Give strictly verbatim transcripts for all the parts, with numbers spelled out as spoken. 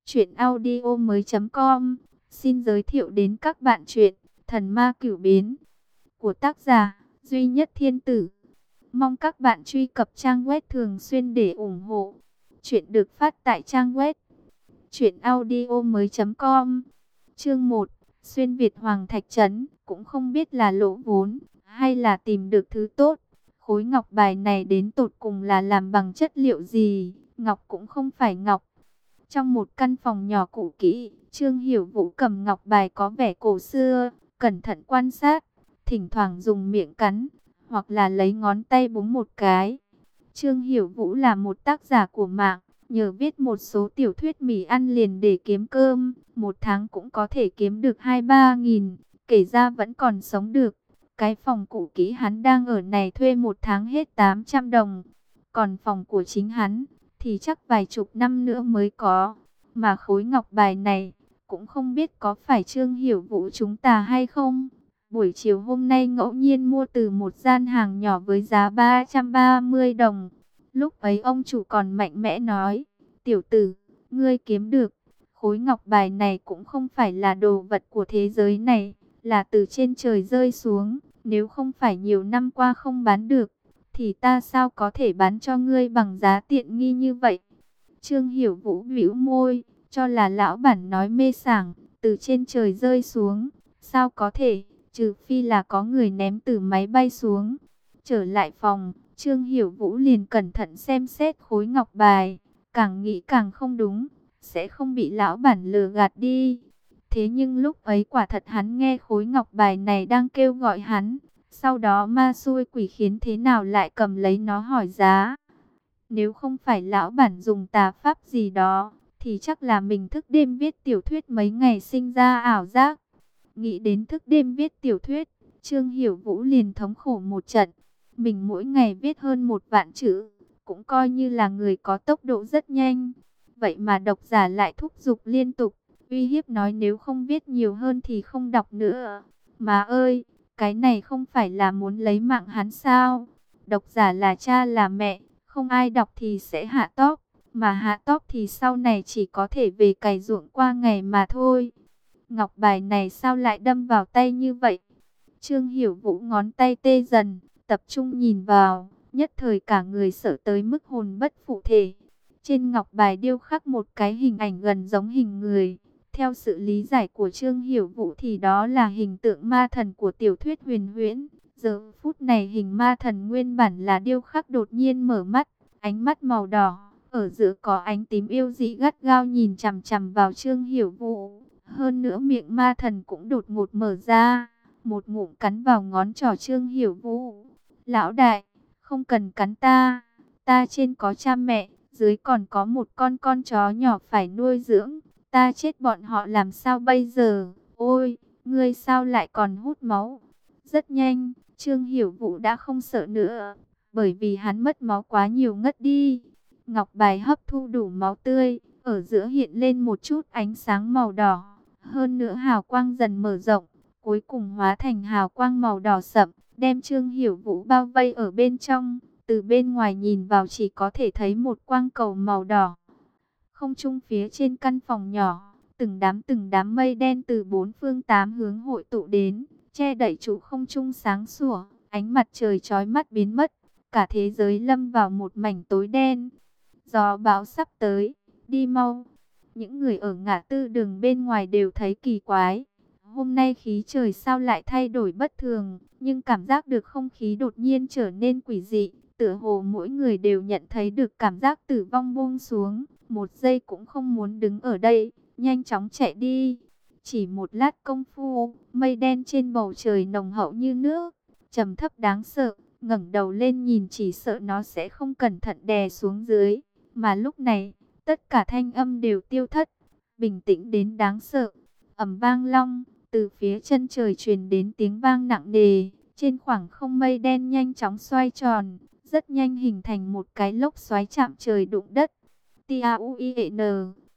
Chuyện audio mới com xin giới thiệu đến các bạn chuyện Thần Ma Cửu Biến của tác giả Duy Nhất Thiên Tử. Mong các bạn truy cập trang web thường xuyên để ủng hộ. Chuyện được phát tại trang web chuyện audio mới com. Chương một. Xuyên Việt Hoàng Thạch Trấn, cũng không biết là lỗ vốn hay là tìm được thứ tốt. Khối ngọc bài này đến tột cùng là làm bằng chất liệu gì? Ngọc cũng không phải ngọc. Trong một căn phòng nhỏ cũ kỹ, Trương Hiểu Vũ cầm ngọc bài có vẻ cổ xưa, cẩn thận quan sát, thỉnh thoảng dùng miệng cắn, hoặc là lấy ngón tay búng một cái. Trương Hiểu Vũ là một tác giả của mạng, nhờ viết một số tiểu thuyết mì ăn liền để kiếm cơm, một tháng cũng có thể kiếm được hai ba nghìn, kể ra vẫn còn sống được. Cái phòng cũ kỹ hắn đang ở này thuê một tháng hết tám trăm đồng, còn phòng của chính hắn thì chắc vài chục năm nữa mới có. Mà khối ngọc bài này cũng không biết có phải Trương Hiểu Vũ chúng ta hay không. Buổi chiều hôm nay ngẫu nhiên mua từ một gian hàng nhỏ với giá ba trăm ba mươi đồng. Lúc ấy ông chủ còn mạnh mẽ nói: "Tiểu tử, ngươi kiếm được. Khối ngọc bài này cũng không phải là đồ vật của thế giới này, là từ trên trời rơi xuống. Nếu không phải nhiều năm qua không bán được, thì ta sao có thể bán cho ngươi bằng giá tiện nghi như vậy?" Trương Hiểu Vũ bĩu môi, cho là lão bản nói mê sảng, từ trên trời rơi xuống, sao có thể, trừ phi là có người ném từ máy bay xuống. Trở lại phòng, Trương Hiểu Vũ liền cẩn thận xem xét khối ngọc bài, càng nghĩ càng không đúng, sẽ không bị lão bản lừa gạt đi. Thế nhưng lúc ấy quả thật hắn nghe khối ngọc bài này đang kêu gọi hắn, sau đó ma xui quỷ khiến thế nào lại cầm lấy nó hỏi giá. Nếu không phải lão bản dùng tà pháp gì đó, thì chắc là mình thức đêm viết tiểu thuyết mấy ngày sinh ra ảo giác. Nghĩ đến thức đêm viết tiểu thuyết, Trương Hiểu Vũ liền thống khổ một trận. Mình mỗi ngày viết hơn một vạn chữ, cũng coi như là người có tốc độ rất nhanh. Vậy mà độc giả lại thúc giục liên tục, uy hiếp nói nếu không viết nhiều hơn thì không đọc nữa. Má ơi, cái này không phải là muốn lấy mạng hắn sao? Độc giả là cha là mẹ, không ai đọc thì sẽ hạ top, mà hạ top thì sau này chỉ có thể về cày ruộng qua ngày mà thôi. Ngọc bài này sao lại đâm vào tay như vậy? Trương Hiểu Vũ ngón tay tê dần, tập trung nhìn vào, nhất thời cả người sợ tới mức hồn bất phụ thể. Trên ngọc bài điêu khắc một cái hình ảnh gần giống hình người. Theo sự lý giải của Trương Hiểu Vũ thì đó là hình tượng ma thần của tiểu thuyết huyền huyễn. Giờ phút này hình ma thần nguyên bản là điêu khắc đột nhiên mở mắt, ánh mắt màu đỏ, ở giữa có ánh tím yêu dị gắt gao nhìn chằm chằm vào Trương Hiểu Vũ. Hơn nữa miệng ma thần cũng đột ngột mở ra, một ngụm cắn vào ngón trỏ Trương Hiểu Vũ. "Lão đại, không cần cắn ta, ta trên có cha mẹ, dưới còn có một con con chó nhỏ phải nuôi dưỡng, ta chết bọn họ làm sao bây giờ? Ôi, ngươi sao lại còn hút máu?" Rất nhanh, Trương Hiểu Vũ đã không sợ nữa, bởi vì hắn mất máu quá nhiều ngất đi. Ngọc bài hấp thu đủ máu tươi, ở giữa hiện lên một chút ánh sáng màu đỏ. Hơn nữa hào quang dần mở rộng, cuối cùng hóa thành hào quang màu đỏ sậm, đem Trương Hiểu Vũ bao vây ở bên trong. Từ bên ngoài nhìn vào chỉ có thể thấy một quang cầu màu đỏ. Không trung phía trên căn phòng nhỏ, từng đám từng đám mây đen từ bốn phương tám hướng hội tụ đến, che đậy trụ không trung sáng sủa, ánh mặt trời chói mắt biến mất, cả thế giới lâm vào một mảnh tối đen. Gió bão sắp tới, đi mau. Những người ở ngã tư đường bên ngoài đều thấy kỳ quái. Hôm nay khí trời sao lại thay đổi bất thường, nhưng cảm giác được không khí đột nhiên trở nên quỷ dị, tựa hồ mỗi người đều nhận thấy được cảm giác tử vong buông xuống, một giây cũng không muốn đứng ở đây, nhanh chóng chạy đi. Chỉ một lát công phu, mây đen trên bầu trời nồng hậu như nước, trầm thấp đáng sợ, ngẩng đầu lên nhìn chỉ sợ nó sẽ không cẩn thận đè xuống dưới. Mà lúc này, tất cả thanh âm đều tiêu thất, bình tĩnh đến đáng sợ. Ầm vang long, từ phía chân trời truyền đến tiếng vang nặng nề, trên khoảng không mây đen nhanh chóng xoay tròn, rất nhanh hình thành một cái lốc xoáy chạm trời đụng đất. T A U I E N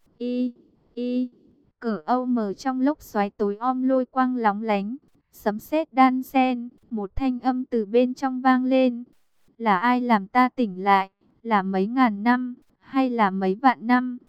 I I Cờ Âu mờ trong lốc xoáy tối om lôi quang lóng lánh, sấm sét đan sen, một thanh âm từ bên trong vang lên. "Là ai làm ta tỉnh lại? Là mấy ngàn năm, hay là mấy vạn năm?"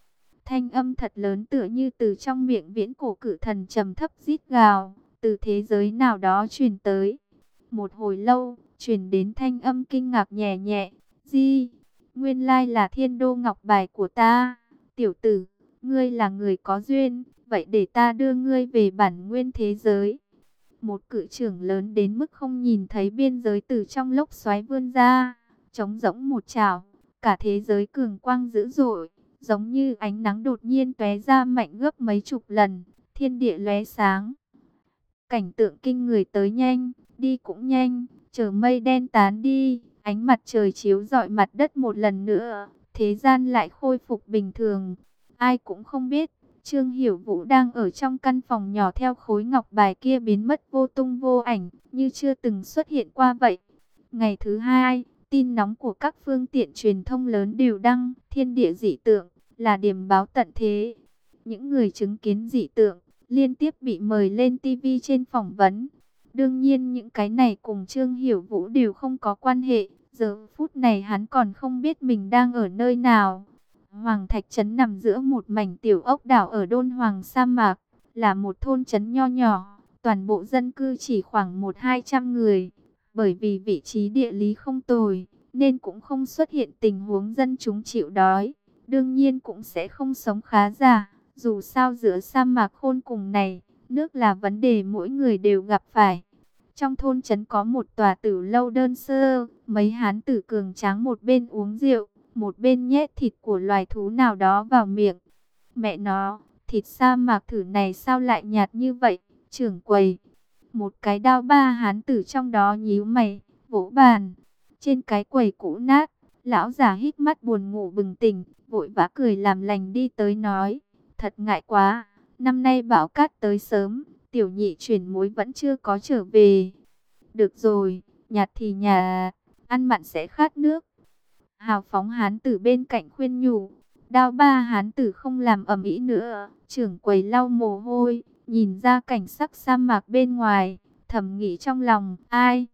Thanh âm thật lớn tựa như từ trong miệng viễn cổ cự thần trầm thấp rít gào, từ thế giới nào đó truyền tới. Một hồi lâu, truyền đến thanh âm kinh ngạc nhẹ nhẹ, "Di, nguyên lai là Thiên Đô Ngọc Bài của ta. Tiểu tử, ngươi là người có duyên, vậy để ta đưa ngươi về bản nguyên thế giới." Một cự trưởng lớn đến mức không nhìn thấy biên giới từ trong lốc xoáy vươn ra, trống rỗng một chảo, cả thế giới cường quang dữ dội, giống như ánh nắng đột nhiên tóe ra mạnh gấp mấy chục lần, thiên địa lóe sáng. Cảnh tượng kinh người tới nhanh, đi cũng nhanh, chờ mây đen tán đi, ánh mặt trời chiếu rọi mặt đất một lần nữa, thế gian lại khôi phục bình thường. Ai cũng không biết, Trương Hiểu Vũ đang ở trong căn phòng nhỏ theo khối ngọc bài kia biến mất vô tung vô ảnh, như chưa từng xuất hiện qua vậy. Ngày thứ hai, tin nóng của các phương tiện truyền thông lớn đều đăng, thiên địa dị tượng, là điểm báo tận thế. Những người chứng kiến dị tượng, liên tiếp bị mời lên ti vi trên phỏng vấn. Đương nhiên những cái này cùng Trương Hiểu Vũ đều không có quan hệ, giờ phút này hắn còn không biết mình đang ở nơi nào. Hoàng Thạch Trấn nằm giữa một mảnh tiểu ốc đảo ở Đôn Hoàng sa mạc, là một thôn trấn nho nhỏ, toàn bộ dân cư chỉ khoảng một hai trăm người. Bởi vì vị trí địa lý không tồi, nên cũng không xuất hiện tình huống dân chúng chịu đói, đương nhiên cũng sẽ không sống khá giả. Dù sao giữa sa mạc khôn cùng này, nước là vấn đề mỗi người đều gặp phải. Trong thôn trấn có một tòa tử lâu đơn sơ, mấy hán tử cường tráng một bên uống rượu, một bên nhét thịt của loài thú nào đó vào miệng. Mẹ nó, thịt sa mạc thử này sao lại nhạt như vậy, trưởng quầy. Một cái đao ba hán tử trong đó nhíu mày, vỗ bàn. Trên cái quầy cũ nát, lão già hít mắt buồn ngủ bừng tỉnh, vội vã cười làm lành đi tới nói. Thật ngại quá, năm nay bão cát tới sớm, tiểu nhị chuyển mối vẫn chưa có trở về. Được rồi, nhạt thì nhạt, ăn mặn sẽ khát nước. Hào phóng hán tử bên cạnh khuyên nhủ. Đao ba hán tử không làm ầm ĩ nữa, trưởng quầy lau mồ hôi, nhìn ra cảnh sắc sa mạc bên ngoài, thầm nghĩ trong lòng, ai?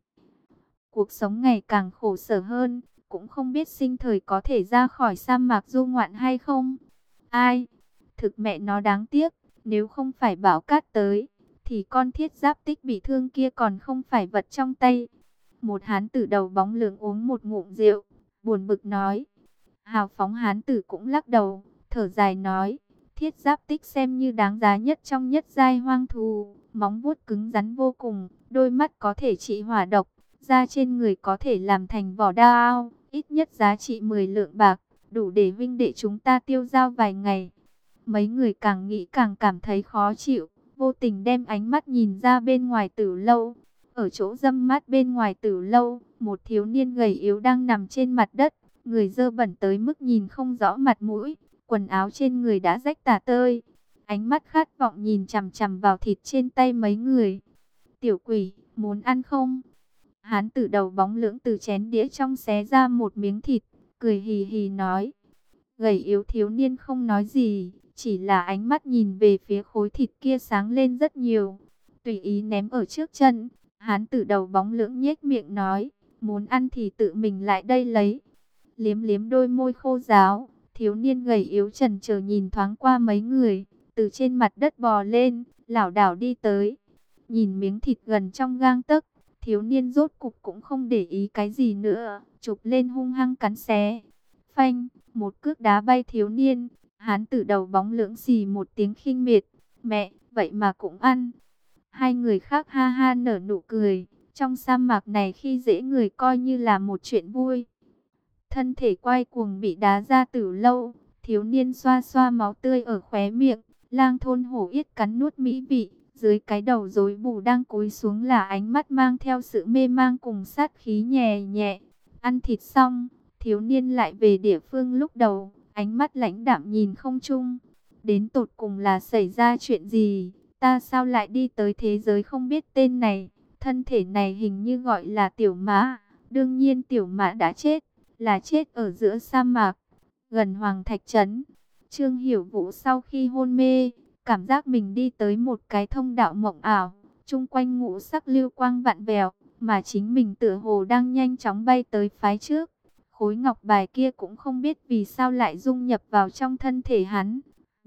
Cuộc sống ngày càng khổ sở hơn, cũng không biết sinh thời có thể ra khỏi sa mạc du ngoạn hay không. Ai? Thực mẹ nó đáng tiếc, nếu không phải bão cát tới, thì con thiết giáp tích bị thương kia còn không phải vật trong tay. Một hán tử đầu bóng lưỡng uống một ngụm rượu, buồn bực nói. Hào phóng hán tử cũng lắc đầu, thở dài nói, thiết giáp tích xem như đáng giá nhất trong nhất giai hoang thú, móng vuốt cứng rắn vô cùng, đôi mắt có thể trị hỏa độc, da trên người có thể làm thành vỏ đao, ít nhất giá trị mười lượng bạc, đủ để huynh đệ chúng ta tiêu dao vài ngày. Mấy người càng nghĩ càng cảm thấy khó chịu, vô tình đem ánh mắt nhìn ra bên ngoài tử lâu. Ở chỗ râm mát bên ngoài tử lâu, một thiếu niên gầy yếu đang nằm trên mặt đất, người dơ bẩn tới mức nhìn không rõ mặt mũi, quần áo trên người đã rách tả tơi. Ánh mắt khát vọng nhìn chằm chằm vào thịt trên tay mấy người. Tiểu quỷ, muốn ăn không? Hán tử đầu bóng lưỡng từ chén đĩa trong xé ra một miếng thịt, cười hì hì nói. Gầy yếu thiếu niên không nói gì, chỉ là ánh mắt nhìn về phía khối thịt kia sáng lên rất nhiều. Tùy ý ném ở trước chân, hán tử đầu bóng lưỡng nhếch miệng nói, muốn ăn thì tự mình lại đây lấy. Liếm liếm đôi môi khô ráo, thiếu niên gầy yếu chần chờ nhìn thoáng qua mấy người, từ trên mặt đất bò lên, lảo đảo đi tới. Nhìn miếng thịt gần trong gang tấc, thiếu niên rốt cục cũng không để ý cái gì nữa, chụp lên hung hăng cắn xé. Phanh, một cước đá bay thiếu niên, hán tử đầu bóng lưỡng xì một tiếng khinh miệt, mẹ, vậy mà cũng ăn. Hai người khác ha ha nở nụ cười, trong sa mạc này khi dễ người coi như là một chuyện vui. Thân thể quay cuồng bị đá ra từ lâu, thiếu niên xoa xoa máu tươi ở khóe miệng, lang thôn hổ yết cắn nuốt mỹ vị, dưới cái đầu rối bù đang cúi xuống là ánh mắt mang theo sự mê mang cùng sát khí nhẹ nhẹ. Ăn thịt xong, thiếu niên lại về địa phương lúc đầu, ánh mắt lãnh đạm nhìn không trung. Đến tột cùng là xảy ra chuyện gì? Ta sao lại đi tới thế giới không biết tên này? Thân thể này hình như gọi là Tiểu Mã. Đương nhiên Tiểu Mã đã chết, là chết ở giữa sa mạc, gần Hoàng Thạch Trấn. Trương Hiểu Vũ sau khi hôn mê, cảm giác mình đi tới một cái thông đạo mộng ảo, chung quanh ngũ sắc lưu quang vạn vẹo, mà chính mình tựa hồ đang nhanh chóng bay tới phái trước. Khối ngọc bài kia cũng không biết vì sao lại dung nhập vào trong thân thể hắn,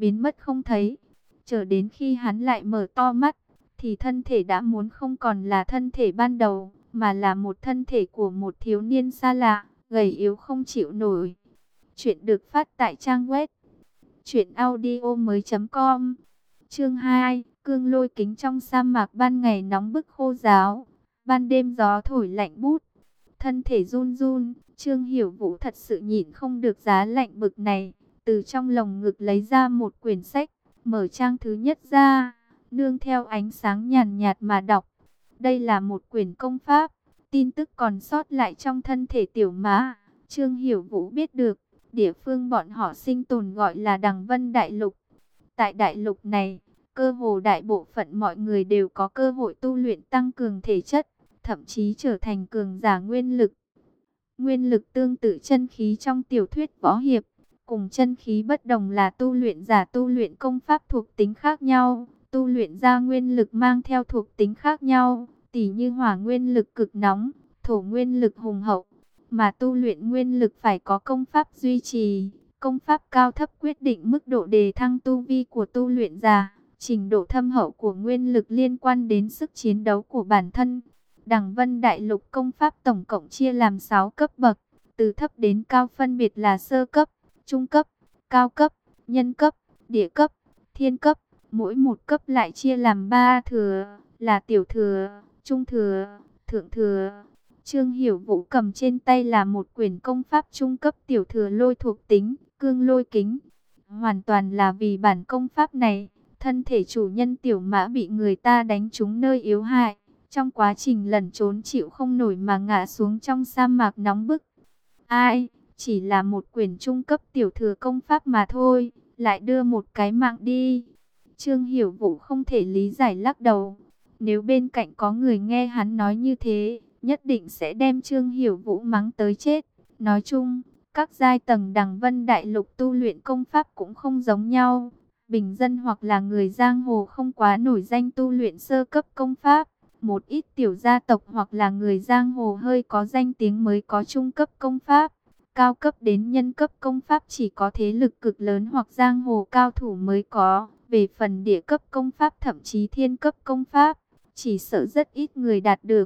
biến mất không thấy. Chờ đến khi hắn lại mở to mắt, thì thân thể đã muốn không còn là thân thể ban đầu, mà là một thân thể của một thiếu niên xa lạ, gầy yếu không chịu nổi. Chuyện được phát tại trang web truyện audio mới chấm com. Chương hai, cương lôi kính. Trong sa mạc ban ngày nóng bức khô ráo, ban đêm gió thổi lạnh bút. Thân thể run run, Trương Hiểu Vũ thật sự nhịn không được giá lạnh bực này, từ trong lồng ngực lấy ra một quyển sách, mở trang thứ nhất ra, nương theo ánh sáng nhàn nhạt mà đọc. Đây là một quyển công pháp, tin tức còn sót lại trong thân thể tiểu mã. Trương Hiểu Vũ biết được, địa phương bọn họ sinh tồn gọi là Đằng Vân Đại Lục. Tại đại lục này, cơ hồ đại bộ phận mọi người đều có cơ hội tu luyện tăng cường thể chất, thậm chí trở thành cường giả nguyên lực. Nguyên lực tương tự chân khí trong tiểu thuyết võ hiệp, cùng chân khí bất đồng là tu luyện giả tu luyện công pháp thuộc tính khác nhau, tu luyện ra nguyên lực mang theo thuộc tính khác nhau, tỉ như hỏa nguyên lực cực nóng, thổ nguyên lực hùng hậu, mà tu luyện nguyên lực phải có công pháp duy trì. Công pháp cao thấp quyết định mức độ đề thăng tu vi của tu luyện giả, trình độ thâm hậu của nguyên lực liên quan đến sức chiến đấu của bản thân. Đằng Vân Đại Lục công pháp tổng cộng chia làm sáu cấp bậc, từ thấp đến cao phân biệt là sơ cấp, trung cấp, cao cấp, nhân cấp, địa cấp, thiên cấp. Mỗi một cấp lại chia làm ba thừa, là tiểu thừa, trung thừa, thượng thừa. Trương Hiểu Vũ cầm trên tay là một quyển công pháp trung cấp tiểu thừa lôi thuộc tính, cương lôi kính. Hoàn toàn là vì bản công pháp này, thân thể chủ nhân tiểu mã bị người ta đánh trúng nơi yếu hại. Trong quá trình lẩn trốn chịu không nổi mà ngã xuống trong sa mạc nóng bức. Ai, chỉ là một quyển trung cấp tiểu thừa công pháp mà thôi, lại đưa một cái mạng đi. Trương Hiểu Vũ không thể lý giải lắc đầu. Nếu bên cạnh có người nghe hắn nói như thế, nhất định sẽ đem Trương Hiểu Vũ mắng tới chết. Nói chung, các giai tầng Đằng Vân Đại Lục tu luyện công pháp cũng không giống nhau. Bình dân hoặc là người giang hồ không quá nổi danh tu luyện sơ cấp công pháp. Một ít tiểu gia tộc hoặc là người giang hồ hơi có danh tiếng mới có trung cấp công pháp. Cao cấp đến nhân cấp công pháp chỉ có thế lực cực lớn hoặc giang hồ cao thủ mới có. Về phần địa cấp công pháp thậm chí thiên cấp công pháp, chỉ sợ rất ít người đạt được.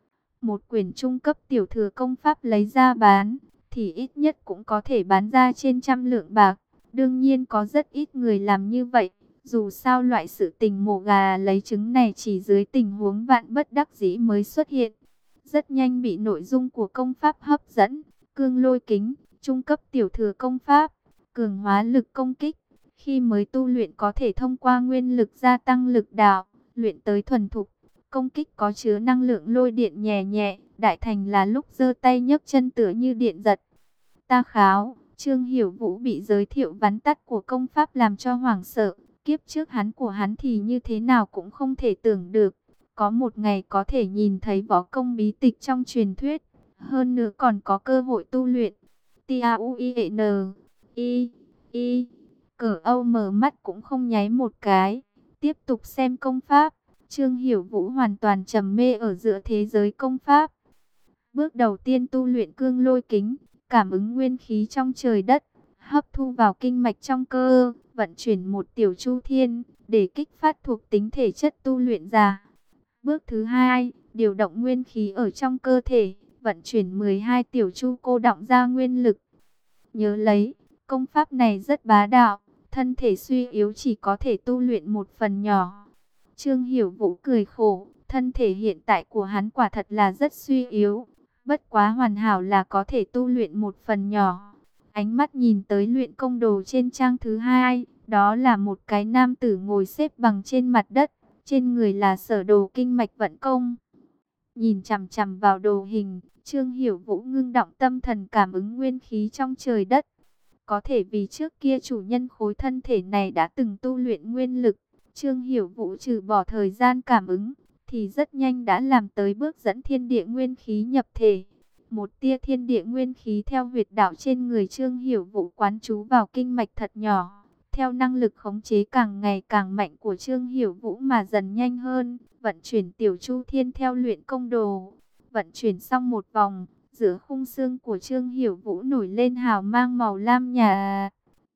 Một quyển trung cấp tiểu thừa công pháp lấy ra bán, thì ít nhất cũng có thể bán ra trên trăm lượng bạc. Đương nhiên có rất ít người làm như vậy. Dù sao loại sự tình mổ gà lấy trứng này chỉ dưới tình huống vạn bất đắc dĩ mới xuất hiện. Rất nhanh bị nội dung của công pháp hấp dẫn. Cương lôi kính, trung cấp tiểu thừa công pháp, cường hóa lực công kích. Khi mới tu luyện có thể thông qua nguyên lực gia tăng lực đạo, luyện tới thuần thục. Công kích có chứa năng lượng lôi điện nhẹ nhẹ, đại thành là lúc giơ tay nhấc chân tựa như điện giật. Ta kháo, Trương Hiểu Vũ bị giới thiệu vắn tắt của công pháp làm cho hoảng sợ. Kiếp trước hắn của hắn thì như thế nào cũng không thể tưởng được. Có một ngày có thể nhìn thấy võ công bí tịch trong truyền thuyết. Hơn nữa còn có cơ hội tu luyện. T A U I E N I I Cờ Âu mở mắt cũng không nháy một cái. Tiếp tục xem công pháp. Trương Hiểu Vũ hoàn toàn trầm mê ở giữa thế giới công pháp. Bước đầu tiên tu luyện cương lôi kính. Cảm ứng nguyên khí trong trời đất. Hấp thu vào kinh mạch trong cơ. Vận chuyển một tiểu chu thiên. Để kích phát thuộc tính thể chất tu luyện giả. Bước thứ hai. Điều động nguyên khí ở trong cơ thể. Vận chuyển mười hai tiểu chu cô đọng ra nguyên lực. Nhớ lấy, công pháp này rất bá đạo. Thân thể suy yếu chỉ có thể tu luyện một phần nhỏ. Trương Hiểu Vũ cười khổ. Thân thể hiện tại của hắn quả thật là rất suy yếu. Bất quá hoàn hảo là có thể tu luyện một phần nhỏ. Ánh mắt nhìn tới luyện công đồ trên trang thứ hai. Đó là một cái nam tử ngồi xếp bằng trên mặt đất. Trên người là sở đồ kinh mạch vận công. Nhìn chằm chằm vào đồ hình, Trương Hiểu Vũ ngưng động tâm thần cảm ứng nguyên khí trong trời đất. Có thể vì trước kia chủ nhân khối thân thể này đã từng tu luyện nguyên lực. Trương Hiểu Vũ trừ bỏ thời gian cảm ứng, thì rất nhanh đã làm tới bước dẫn thiên địa nguyên khí nhập thể. Một tia thiên địa nguyên khí theo huyệt đạo trên người Trương Hiểu Vũ quán trú vào kinh mạch thật nhỏ. Theo năng lực khống chế càng ngày càng mạnh của Trương Hiểu Vũ mà dần nhanh hơn, vận chuyển tiểu chu thiên theo luyện công đồ. Vận chuyển xong một vòng, giữa khung xương của Trương Hiểu Vũ nổi lên hào mang màu lam nhạt.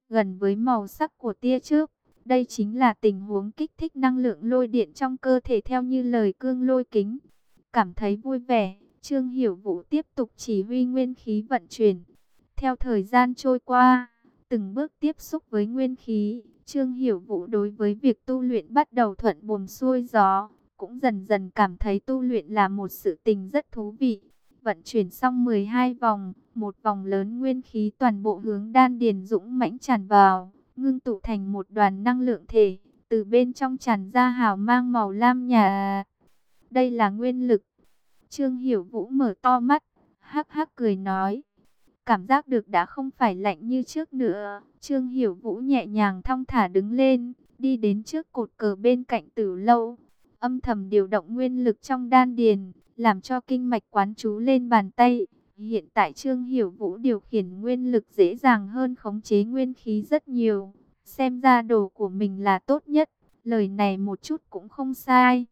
gần với màu sắc của tia chớp. Đây chính là tình huống kích thích năng lượng lôi điện trong cơ thể theo như lời cương lôi kính. Cảm thấy vui vẻ, Trương Hiểu Vũ tiếp tục chỉ huy nguyên khí vận chuyển. Theo thời gian trôi qua, từng bước tiếp xúc với nguyên khí, Trương Hiểu Vũ đối với việc tu luyện bắt đầu thuận buồm xuôi gió, cũng dần dần cảm thấy tu luyện là một sự tình rất thú vị. Vận chuyển xong mười hai vòng, một vòng lớn nguyên khí toàn bộ hướng đan điền dũng mãnh tràn vào, ngưng tụ thành một đoàn năng lượng thể, từ bên trong tràn ra hào mang màu lam nhạt. Đây là nguyên lực. Trương Hiểu Vũ mở to mắt, hắc hắc cười nói. Cảm giác được đã không phải lạnh như trước nữa. Trương Hiểu Vũ nhẹ nhàng thong thả đứng lên, đi đến trước cột cờ bên cạnh Tử Lâu, âm thầm điều động nguyên lực trong đan điền, làm cho kinh mạch quán chú lên bàn tay. Hiện tại Trương Hiểu Vũ điều khiển nguyên lực dễ dàng hơn khống chế nguyên khí rất nhiều. Xem ra đồ của mình là tốt nhất, lời này một chút cũng không sai.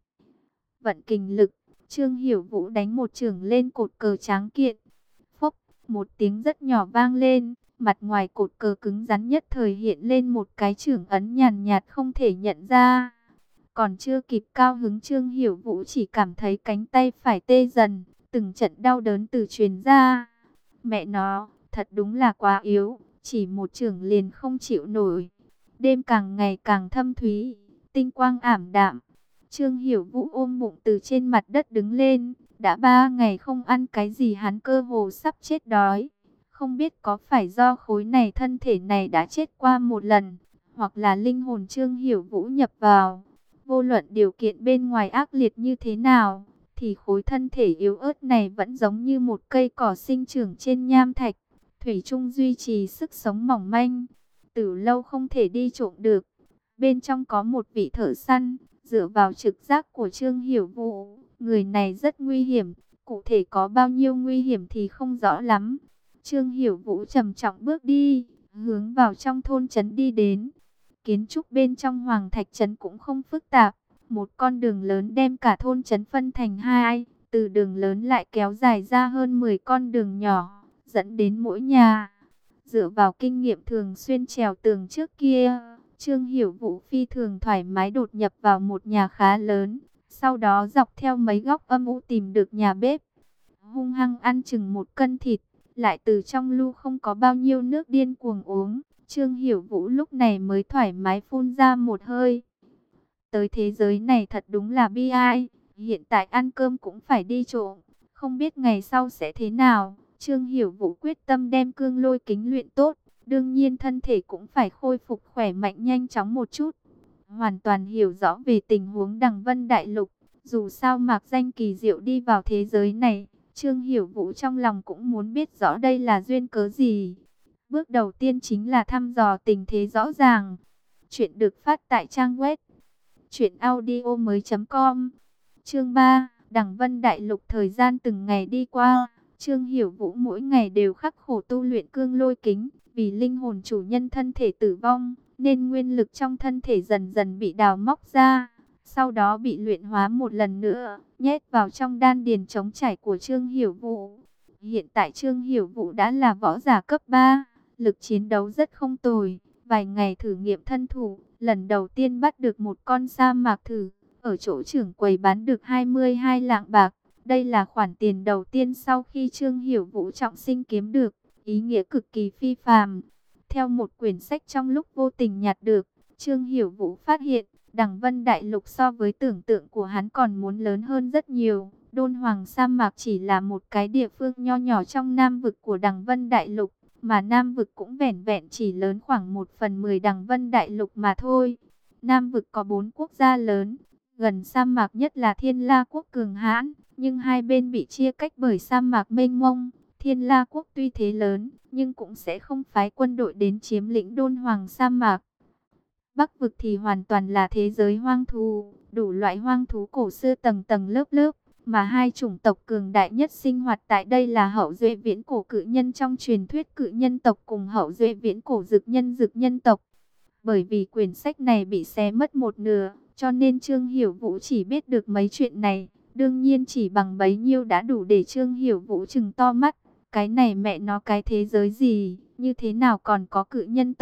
Vận kình lực, Trương Hiểu Vũ đánh một chưởng lên cột cờ tráng kiện. Phốc, một tiếng rất nhỏ vang lên, mặt ngoài cột cờ cứng rắn nhất thời hiện lên một cái chưởng ấn nhàn nhạt không thể nhận ra. Còn chưa kịp cao hứng, Trương Hiểu Vũ chỉ cảm thấy cánh tay phải tê dần, từng trận đau đớn từ truyền ra. Mẹ nó, thật đúng là quá yếu, chỉ một chưởng liền không chịu nổi. Đêm càng ngày càng thâm thúy, tinh quang ảm đạm. Trương Hiểu Vũ ôm bụng từ trên mặt đất đứng lên, đã ba ngày không ăn cái gì, hắn cơ hồ sắp chết đói. Không biết có phải do khối này thân thể này đã chết qua một lần, hoặc là linh hồn Trương Hiểu Vũ nhập vào. Vô luận điều kiện bên ngoài ác liệt như thế nào, thì khối thân thể yếu ớt này vẫn giống như một cây cỏ sinh trưởng trên nham thạch, thủy chung duy trì sức sống mỏng manh. Từ lâu không thể đi trộm được. Bên trong có một vị thợ săn, dựa vào trực giác của Trương Hiểu Vũ, người này rất nguy hiểm, cụ thể có bao nhiêu nguy hiểm thì không rõ lắm. Trương Hiểu Vũ trầm trọng bước đi, hướng vào trong thôn trấn đi đến. Kiến trúc bên trong Hoàng Thạch trấn cũng không phức tạp, một con đường lớn đem cả thôn trấn phân thành hai, từ đường lớn lại kéo dài ra hơn mười con đường nhỏ, dẫn đến mỗi nhà. Dựa vào kinh nghiệm thường xuyên trèo tường trước kia, Trương Hiểu Vũ phi thường thoải mái đột nhập vào một nhà khá lớn, sau đó dọc theo mấy góc âm u tìm được nhà bếp. Hung hăng ăn chừng một cân thịt, lại từ trong lu không có bao nhiêu nước điên cuồng uống. Trương Hiểu Vũ lúc này mới thoải mái phun ra một hơi. Tới thế giới này thật đúng là bi ai, hiện tại ăn cơm cũng phải đi trộm, không biết ngày sau sẽ thế nào. Trương Hiểu Vũ quyết tâm đem cương lôi kính luyện tốt, đương nhiên thân thể cũng phải khôi phục khỏe mạnh nhanh chóng một chút. Hoàn toàn hiểu rõ về tình huống Đằng Vân Đại Lục, dù sao mạc danh kỳ diệu đi vào thế giới này, Trương Hiểu Vũ trong lòng cũng muốn biết rõ đây là duyên cớ gì. Bước đầu tiên chính là thăm dò tình thế rõ ràng. Chuyện được phát tại trang web truyện audio mới chấm com. Chương ba, Đằng Vân Đại Lục. Thời gian từng ngày đi qua, Trương Hiểu Vũ mỗi ngày đều khắc khổ tu luyện cương lôi kính. Vì linh hồn chủ nhân thân thể tử vong, nên nguyên lực trong thân thể dần dần bị đào móc ra, sau đó bị luyện hóa một lần nữa, nhét vào trong đan điền trống trải của Trương Hiểu Vũ. Hiện tại Trương Hiểu Vũ đã là võ giả cấp ba, lực chiến đấu rất không tồi. Vài ngày thử nghiệm thân thủ, lần đầu tiên bắt được một con sa mạc thử, ở chỗ trưởng quầy bán được hai mươi hai lạng bạc. Đây là khoản tiền đầu tiên sau khi Trương Hiểu Vũ trọng sinh kiếm được, ý nghĩa cực kỳ phi phàm. Theo một quyển sách trong lúc vô tình nhặt được, Trương Hiểu Vũ phát hiện, Đằng Vân Đại Lục so với tưởng tượng của hắn còn muốn lớn hơn rất nhiều. Đôn Hoàng sa mạc chỉ là một cái địa phương nho nhỏ trong Nam vực của Đằng Vân Đại Lục, mà Nam vực cũng vẻn vẹn chỉ lớn khoảng một phần mười Đằng Vân Đại Lục mà thôi. Nam vực có bốn quốc gia lớn, gần sa mạc nhất là Thiên La quốc cường hãn, nhưng hai bên bị chia cách bởi sa mạc mênh mông. Thiên La quốc tuy thế lớn, nhưng cũng sẽ không phái quân đội đến chiếm lĩnh Đôn Hoàng sa mạc. Bắc vực thì hoàn toàn là thế giới hoang thú, đủ loại hoang thú cổ xưa tầng tầng lớp lớp, mà hai chủng tộc cường đại nhất sinh hoạt tại đây là hậu duệ viễn cổ cự nhân trong truyền thuyết cự nhân tộc cùng hậu duệ viễn cổ dực nhân dực nhân tộc. Bởi vì quyển sách này bị xé mất một nửa, cho nên Trương Hiểu Vũ chỉ biết được mấy chuyện này. Đương nhiên chỉ bằng bấy nhiêu đã đủ để Trương Hiểu Vũ trừng to mắt. Cái này mẹ nó cái thế giới gì, như thế nào còn có cự nhân tộc,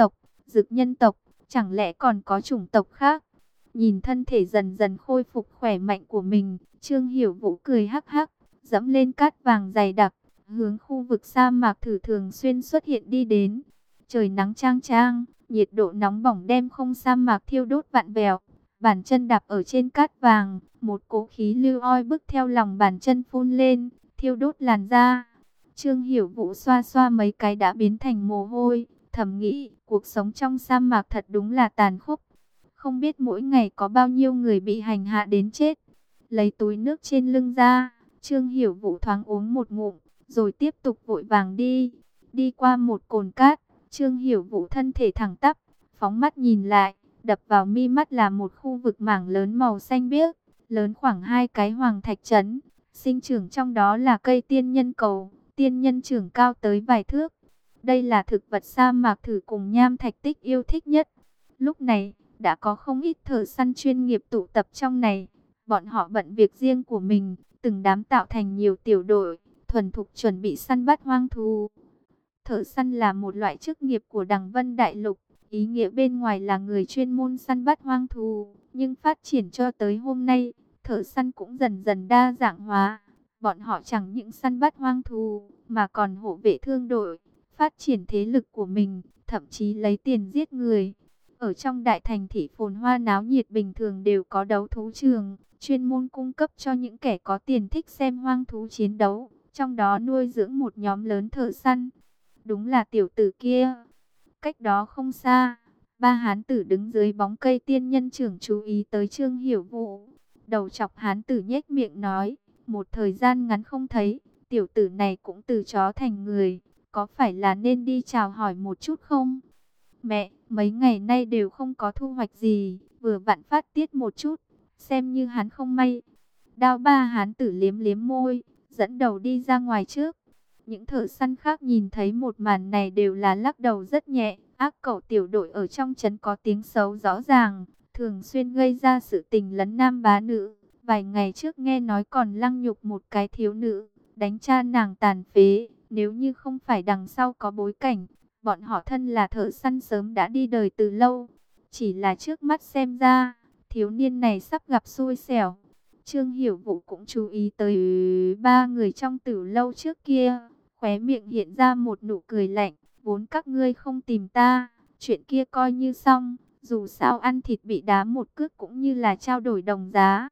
Dực nhân tộc, chẳng lẽ còn có chủng tộc khác? Nhìn thân thể dần dần khôi phục khỏe mạnh của mình, Trương Hiểu Vũ cười hắc hắc, dẫm lên cát vàng dày đặc, hướng khu vực sa mạc thử thường xuyên xuất hiện đi đến. Trời nắng chang chang, nhiệt độ nóng bỏng đem không sa mạc thiêu đốt vặn vẹo. Bàn chân đạp ở trên cát vàng, một cỗ khí lưu oi bức theo lòng bàn chân phun lên, thiêu đốt làn da. Trương Hiểu Vũ xoa xoa mấy cái đã biến thành mồ hôi, thầm nghĩ, cuộc sống trong sa mạc thật đúng là tàn khốc. Không biết mỗi ngày có bao nhiêu người bị hành hạ đến chết. Lấy túi nước trên lưng ra, Trương Hiểu Vũ thoáng uống một ngụm, rồi tiếp tục vội vàng đi. Đi qua một cồn cát, Trương Hiểu Vũ thân thể thẳng tắp, phóng mắt nhìn lại, đập vào mi mắt là một khu vực mảng lớn màu xanh biếc, lớn khoảng hai cái hoàng thạch trấn. Sinh trưởng trong đó là cây tiên nhân cầu, tiên nhân trưởng cao tới vài thước. Đây là thực vật sa mạc thử cùng nham thạch tích yêu thích nhất. Lúc này, đã có không ít thợ săn chuyên nghiệp tụ tập trong này. Bọn họ bận việc riêng của mình, từng đám tạo thành nhiều tiểu đội, thuần thục chuẩn bị săn bắt hoang thú. Thợ săn là một loại chức nghiệp của Đằng Vân Đại Lục, ý nghĩa bên ngoài là người chuyên môn săn bắt hoang thú, nhưng phát triển cho tới hôm nay, thợ săn cũng dần dần đa dạng hóa. Bọn họ chẳng những săn bắt hoang thú, mà còn hộ vệ thương đội, phát triển thế lực của mình, thậm chí lấy tiền giết người. Ở trong đại thành thị phồn hoa náo nhiệt bình thường đều có đấu thú trường, chuyên môn cung cấp cho những kẻ có tiền thích xem hoang thú chiến đấu, trong đó nuôi dưỡng một nhóm lớn thợ săn. Đúng là tiểu tử kia. Cách đó không xa, ba hán tử đứng dưới bóng cây tiên nhân trưởng chú ý tới Trương Hiểu Vũ. Đầu chọc hán tử nhếch miệng nói, một thời gian ngắn không thấy, tiểu tử này cũng từ chó thành người, có phải là nên đi chào hỏi một chút không? Mẹ, mấy ngày nay đều không có thu hoạch gì, vừa vặn phát tiết một chút, xem như hắn không may. Đao ba hán tử liếm liếm môi, dẫn đầu đi ra ngoài trước. Những thợ săn khác nhìn thấy một màn này đều là lắc đầu rất nhẹ. Ác cẩu tiểu đội ở trong trấn có tiếng xấu rõ ràng, thường xuyên gây ra sự tình lấn nam bá nữ. Vài ngày trước nghe nói còn lăng nhục một cái thiếu nữ, đánh cha nàng tàn phế. Nếu như không phải đằng sau có bối cảnh, bọn họ thân là thợ săn sớm đã đi đời từ lâu. Chỉ là trước mắt xem ra, thiếu niên này sắp gặp xui xẻo. Trương Hiểu Vũ cũng chú ý tới ba người trong tử lâu trước kia, khóe miệng hiện ra một nụ cười lạnh. Vốn các ngươi không tìm ta, chuyện kia coi như xong, dù sao ăn thịt bị đá một cước cũng như là trao đổi đồng giá.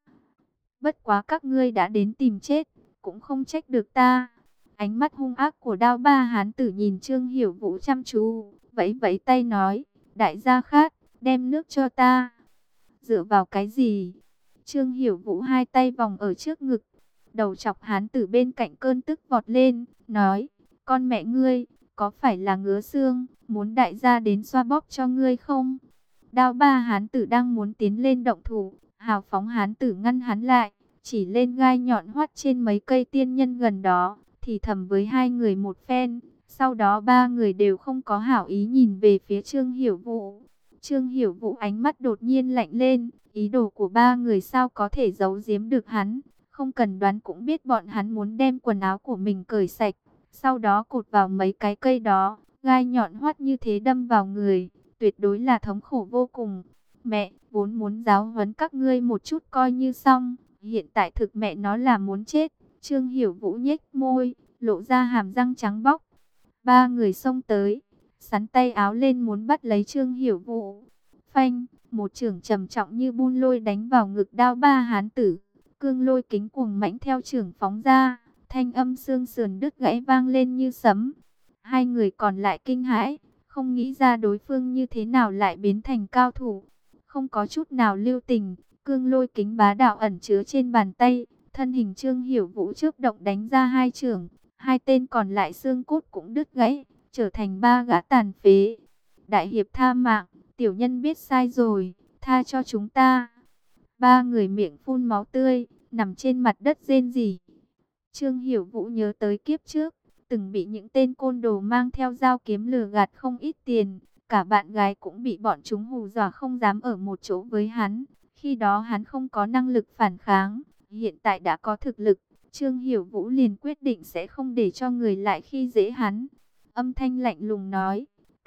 Bất quá các ngươi đã đến tìm chết, cũng không trách được ta. Ánh mắt hung ác của Đao ba hán tử nhìn Trương Hiểu Vũ chăm chú, vẫy vẫy tay nói, đại gia khát, đem nước cho ta. Dựa vào cái gì? Trương Hiểu Vũ hai tay vòng ở trước ngực, đầu chọc hán tử bên cạnh cơn tức vọt lên, nói, con mẹ ngươi, có phải là ngứa xương, muốn đại gia đến xoa bóp cho ngươi không? Đao ba hán tử đang muốn tiến lên động thủ, hào phóng hán tử ngăn hắn lại, chỉ lên gai nhọn hoắt trên mấy cây tiên nhân gần đó, thì thầm với hai người một phen. Sau đó ba người đều không có hảo ý nhìn về phía Trương Hiểu Vũ. Trương Hiểu Vũ ánh mắt đột nhiên lạnh lên, ý đồ của ba người sao có thể giấu giếm được hắn, không cần đoán cũng biết bọn hắn muốn đem quần áo của mình cởi sạch. Sau đó cột vào mấy cái cây đó, gai nhọn hoắt như thế đâm vào người, tuyệt đối là thống khổ vô cùng. Mẹ, vốn muốn giáo huấn các ngươi một chút coi như xong, hiện tại thực mẹ nó là muốn chết. Trương Hiểu Vũ nhếch môi, lộ ra hàm răng trắng bóc. Ba người xông tới, sắn tay áo lên muốn bắt lấy Trương Hiểu Vũ. Phanh, một chưởng trầm trọng như bun lôi đánh vào ngực Đao ba hán tử. Cương lôi kính cuồng mãnh theo chưởng phóng ra. Thanh âm xương sườn đứt gãy vang lên như sấm. Hai người còn lại kinh hãi, không nghĩ ra đối phương như thế nào lại biến thành cao thủ. Không có chút nào lưu tình, cương lôi kính bá đạo ẩn chứa trên bàn tay. Thân hình Trương Hiểu Vũ chớp động đánh ra hai chưởng. Hai tên còn lại xương cốt cũng đứt gãy, trở thành ba gã tàn phế. Đại hiệp tha mạng, tiểu nhân biết sai rồi, tha cho chúng ta. Ba người miệng phun máu tươi, nằm trên mặt đất rên rỉ. Trương Hiểu Vũ nhớ tới kiếp trước, từng bị những tên côn đồ mang theo dao kiếm lừa gạt không ít tiền. Cả bạn gái cũng bị bọn chúng hù dọa không dám ở một chỗ với hắn. Khi đó hắn không có năng lực phản kháng, hiện tại đã có thực lực. Trương Hiểu Vũ liền quyết định sẽ không để cho người lại khi dễ hắn. Âm thanh lạnh lùng nói,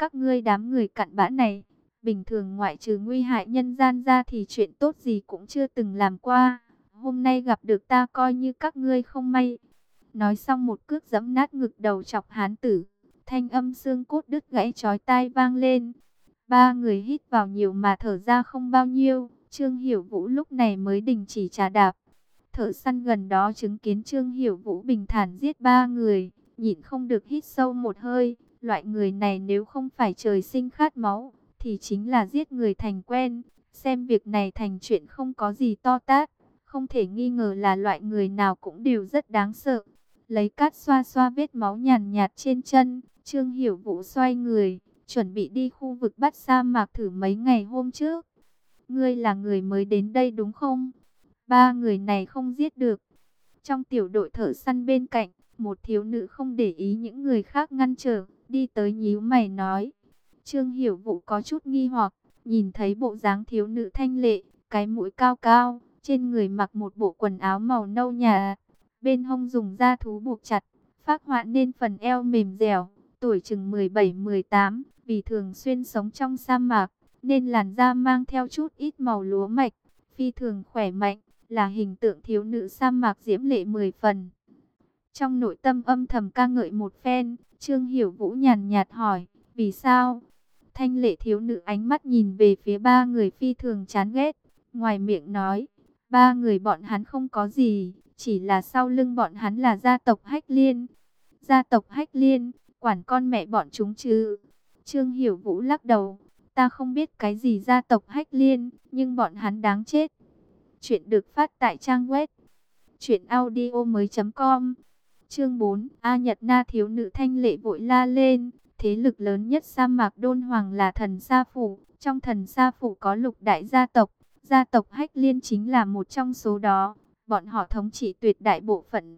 các ngươi đám người cặn bã này, bình thường ngoại trừ nguy hại nhân gian ra thì chuyện tốt gì cũng chưa từng làm qua. Hôm nay gặp được ta coi như các ngươi không may. Nói xong một cước giẫm nát ngực đầu chọc hán tử, thanh âm xương cốt đứt gãy chói tai vang lên. Ba người hít vào nhiều mà thở ra không bao nhiêu, Trương Hiểu Vũ lúc này mới đình chỉ trà đạp. Thợ săn gần đó chứng kiến Trương Hiểu Vũ bình thản giết ba người, nhịn không được hít sâu một hơi. Loại người này nếu không phải trời sinh khát máu, thì chính là giết người thành quen. Xem việc này thành chuyện không có gì to tát, không thể nghi ngờ là loại người nào cũng đều rất đáng sợ. Lấy cát xoa xoa vết máu nhàn nhạt trên chân, Trương Hiểu Vũ xoay người, chuẩn bị đi khu vực Bát Sa Mạc thử mấy ngày hôm trước. Ngươi là người mới đến đây đúng không? Ba người này không giết được. Trong tiểu đội thợ săn bên cạnh, một thiếu nữ không để ý những người khác ngăn trở, đi tới nhíu mày nói. Trương Hiểu Vũ có chút nghi hoặc, nhìn thấy bộ dáng thiếu nữ thanh lệ, cái mũi cao cao, trên người mặc một bộ quần áo màu nâu nhạt, bên hông dùng da thú buộc chặt, phác họa nên phần eo mềm dẻo, tuổi chừng mười bảy mười tám, vì thường xuyên sống trong sa mạc, nên làn da mang theo chút ít màu lúa mạch, phi thường khỏe mạnh, là hình tượng thiếu nữ sa mạc diễm lệ mười phần. Trong nội tâm âm thầm ca ngợi một phen, Trương Hiểu Vũ nhàn nhạt hỏi, vì sao? Thanh lệ thiếu nữ ánh mắt nhìn về phía ba người phi thường chán ghét, ngoài miệng nói, ba người bọn hắn không có gì, chỉ là sau lưng bọn hắn là gia tộc Hách Liên. Gia tộc Hách Liên, quản con mẹ bọn chúng chứ? Trương Hiểu Vũ lắc đầu, ta không biết cái gì gia tộc Hách Liên, nhưng bọn hắn đáng chết. Chuyện được phát tại trang web truyện audio mới chấm com. Chương bốn, A Nhật Na thiếu nữ thanh lệ vội la lên, thế lực lớn nhất sa mạc Đôn Hoàng là Thần Sa Phủ, trong Thần Sa Phủ có lục đại gia tộc, gia tộc Hách Liên chính là một trong số đó, bọn họ thống trị tuyệt đại bộ phận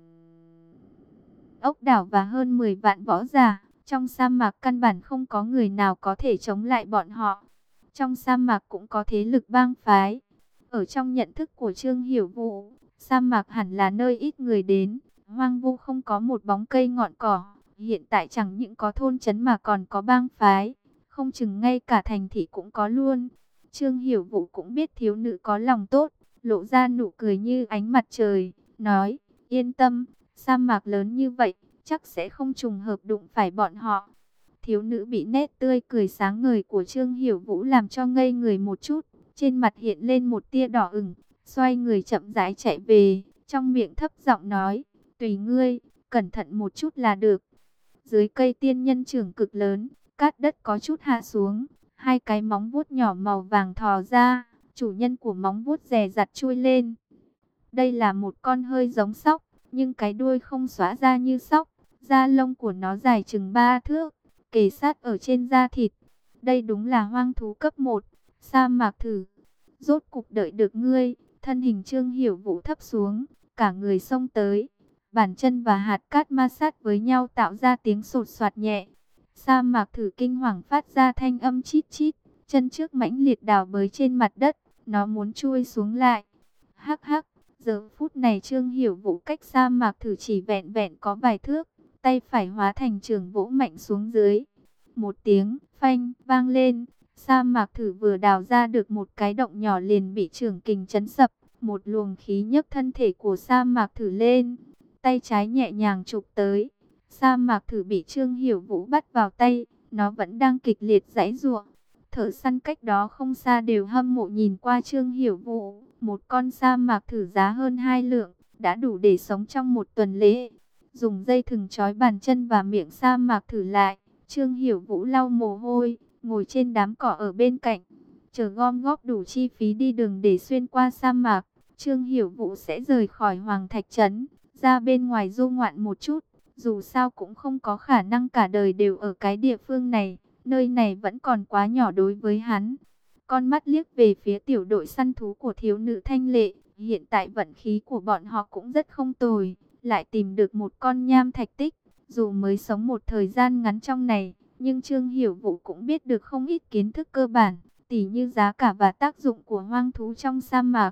ốc đảo và hơn mười vạn võ giả, trong sa mạc căn bản không có người nào có thể chống lại bọn họ. Trong sa mạc cũng có thế lực bang phái. Ở trong nhận thức của Trương Hiểu Vũ, sa mạc hẳn là nơi ít người đến, hoang vu không có một bóng cây ngọn cỏ. Hiện tại chẳng những có thôn trấn mà còn có bang phái, không chừng ngay cả thành thị cũng có luôn. Trương Hiểu Vũ cũng biết thiếu nữ có lòng tốt, lộ ra nụ cười như ánh mặt trời, nói, yên tâm, sa mạc lớn như vậy, chắc sẽ không trùng hợp đụng phải bọn họ. Thiếu nữ bị nét tươi cười sáng ngời của Trương Hiểu Vũ làm cho ngây người một chút, trên mặt hiện lên một tia đỏ ửng, xoay người chậm rãi chạy về, trong miệng thấp giọng nói, tùy ngươi, cẩn thận một chút là được. Dưới cây tiên nhân trưởng cực lớn, cát đất có chút hạ xuống, hai cái móng vuốt nhỏ màu vàng thò ra, chủ nhân của móng vuốt dè dặt chui lên. Đây là một con hơi giống sóc, nhưng cái đuôi không xõa ra như sóc, da lông của nó dài chừng ba thước, kề sát ở trên da thịt. Đây đúng là hoang thú cấp một, sa mạc thử. Rốt cục đợi được ngươi, thân hình Trương Hiểu Vũ thấp xuống, cả người xông tới. Bàn chân và hạt cát ma sát với nhau tạo ra tiếng sột soạt nhẹ. Sa mạc thử kinh hoàng phát ra thanh âm chít chít, chân trước mãnh liệt đào bới trên mặt đất, nó muốn chui xuống lại. Hắc hắc, giờ phút này Trương Hiểu Vũ cách sa mạc thử chỉ vẹn vẹn có vài thước, tay phải hóa thành trường vỗ mạnh xuống dưới. Một tiếng phanh vang lên, sa mạc thử vừa đào ra được một cái động nhỏ liền bị trường kình chấn sập, một luồng khí nhấc thân thể của sa mạc thử lên. Tay trái nhẹ nhàng chụp tới, sa mạc thử bị Trương Hiểu Vũ bắt vào tay, nó vẫn đang kịch liệt giãy giụa. Thợ săn cách đó không xa đều hâm mộ nhìn qua Trương Hiểu Vũ, một con sa mạc thử giá hơn hai lượng, đã đủ để sống trong một tuần lễ. Dùng dây thừng trói bàn chân và miệng sa mạc thử lại, Trương Hiểu Vũ lau mồ hôi, ngồi trên đám cỏ ở bên cạnh, chờ gom góp đủ chi phí đi đường để xuyên qua sa mạc. Trương Hiểu Vũ sẽ rời khỏi Hoàng Thạch Trấn, ra bên ngoài du ngoạn một chút, dù sao cũng không có khả năng cả đời đều ở cái địa phương này, nơi này vẫn còn quá nhỏ đối với hắn. Con mắt liếc về phía tiểu đội săn thú của thiếu nữ thanh lệ, hiện tại vận khí của bọn họ cũng rất không tồi, lại tìm được một con nham thạch tích, dù mới sống một thời gian ngắn trong này, nhưng Trương Hiểu Vũ cũng biết được không ít kiến thức cơ bản, tỉ như giá cả và tác dụng của hoang thú trong sa mạc.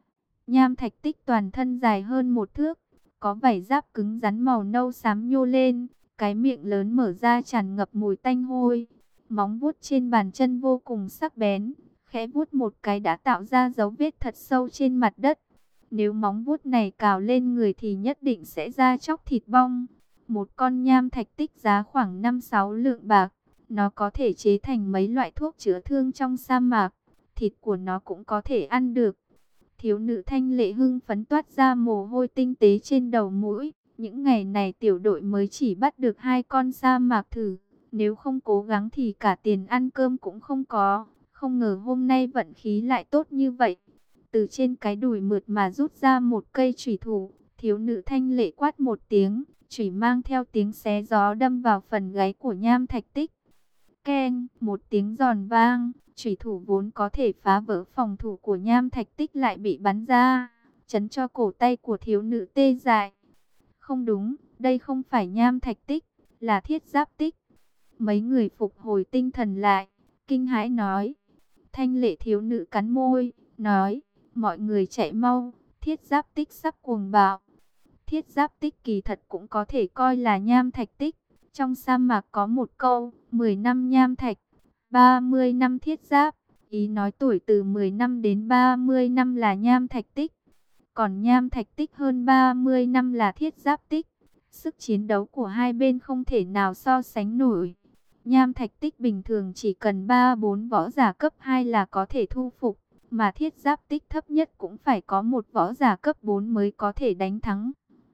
Nham thạch tích toàn thân dài hơn một thước, có vảy giáp cứng rắn màu nâu xám nhô lên, cái miệng lớn mở ra tràn ngập mùi tanh hôi. Móng vuốt trên bàn chân vô cùng sắc bén, khẽ vuốt một cái đã tạo ra dấu vết thật sâu trên mặt đất. Nếu móng vuốt này cào lên người thì nhất định sẽ ra chóc thịt bong. Một con nham thạch tích giá khoảng năm sáu lượng bạc. Nó có thể chế thành mấy loại thuốc chữa thương trong sa mạc. Thịt của nó cũng có thể ăn được. Thiếu nữ Thanh Lệ hưng phấn toát ra mồ hôi tinh tế trên đầu mũi. Những ngày này tiểu đội mới chỉ bắt được hai con sa mạc thử. Nếu không cố gắng thì cả tiền ăn cơm cũng không có. Không ngờ hôm nay vận khí lại tốt như vậy. Từ trên cái đùi mượt mà rút ra một cây chủy thủ. Thiếu nữ Thanh Lệ quát một tiếng. Chủy mang theo tiếng xé gió đâm vào phần gáy của nham thạch tích. Keng, một tiếng giòn vang. Chủy thủ vốn có thể phá vỡ phòng thủ của nham thạch tích lại bị bắn ra. Chấn cho cổ tay của thiếu nữ tê dại. Không đúng, đây không phải nham thạch tích, là thiết giáp tích. Mấy người phục hồi tinh thần lại, kinh hãi nói. Thanh Lệ thiếu nữ cắn môi, nói, mọi người chạy mau, thiết giáp tích sắp cuồng bạo. Thiết giáp tích kỳ thật cũng có thể coi là nham thạch tích. Trong sa mạc có một câu, mười năm nham thạch, ba mươi năm thiết giáp. Ý nói tuổi từ mười năm đến ba mươi năm là nham thạch tích. Còn nham thạch tích hơn ba mươi năm là thiết giáp tích. Sức chiến đấu của hai bên không thể nào so sánh nổi. Nham thạch tích bình thường chỉ cần ba bốn võ giả cấp hai là có thể thu phục. Mà thiết giáp tích thấp nhất cũng phải có một võ giả cấp bốn mới có thể đánh thắng.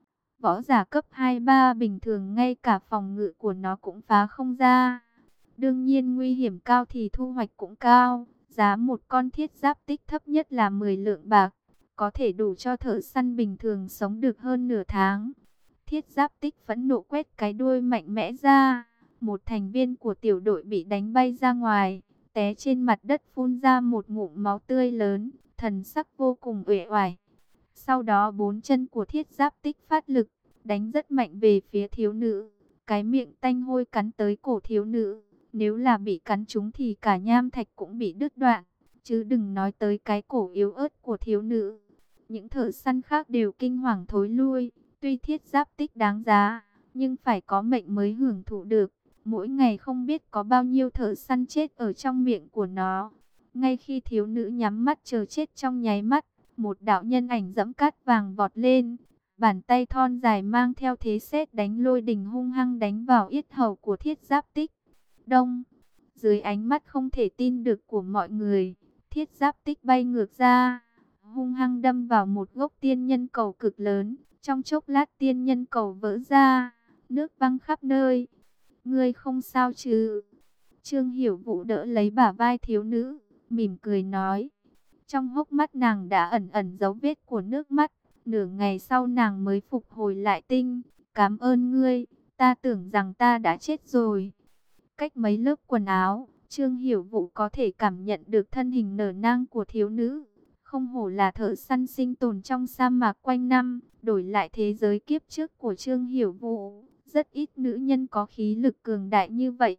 Võ giả cấp hai ba bình thường ngay cả phòng ngự của nó cũng phá không ra. Đương nhiên nguy hiểm cao thì thu hoạch cũng cao. Giá một con thiết giáp tích thấp nhất là mười lượng bạc. Có thể đủ cho thợ săn bình thường sống được hơn nửa tháng. Thiết giáp tích phẫn nộ quét cái đuôi mạnh mẽ ra. Một thành viên của tiểu đội bị đánh bay ra ngoài. Té trên mặt đất phun ra một ngụm máu tươi lớn. Thần sắc vô cùng uể oải. Sau đó bốn chân của thiết giáp tích phát lực. Đánh rất mạnh về phía thiếu nữ. Cái miệng tanh hôi cắn tới cổ thiếu nữ. Nếu là bị cắn trúng thì cả nham thạch cũng bị đứt đoạn. Chứ đừng nói tới cái cổ yếu ớt của thiếu nữ. Những thợ săn khác đều kinh hoàng thối lui. Tuy thiết giáp tích đáng giá, nhưng phải có mệnh mới hưởng thụ được. Mỗi ngày không biết có bao nhiêu thợ săn chết ở trong miệng của nó. Ngay khi thiếu nữ nhắm mắt chờ chết trong nháy mắt, một đạo nhân ảnh dẫm cát vàng vọt lên. Bàn tay thon dài mang theo thế sét đánh lôi đình hung hăng đánh vào yết hầu của thiết giáp tích. Đông, dưới ánh mắt không thể tin được của mọi người, thiết giáp tích bay ngược ra, hung hăng đâm vào một gốc tiên nhân cầu cực lớn. Trong chốc lát tiên nhân cầu vỡ ra, nước văng khắp nơi. Ngươi không sao chứ? Trương Hiểu Vũ đỡ lấy bả vai thiếu nữ, mỉm cười nói. Trong hốc mắt nàng đã ẩn ẩn dấu vết của nước mắt. Nửa ngày sau nàng mới phục hồi lại tinh. Cảm ơn ngươi, ta tưởng rằng ta đã chết rồi. Cách mấy lớp quần áo, Trương Hiểu Vũ có thể cảm nhận được thân hình nở nang của thiếu nữ. Không hổ là thợ săn sinh tồn trong sa mạc quanh năm. Đổi lại thế giới kiếp trước của Trương Hiểu Vũ, rất ít nữ nhân có khí lực cường đại như vậy.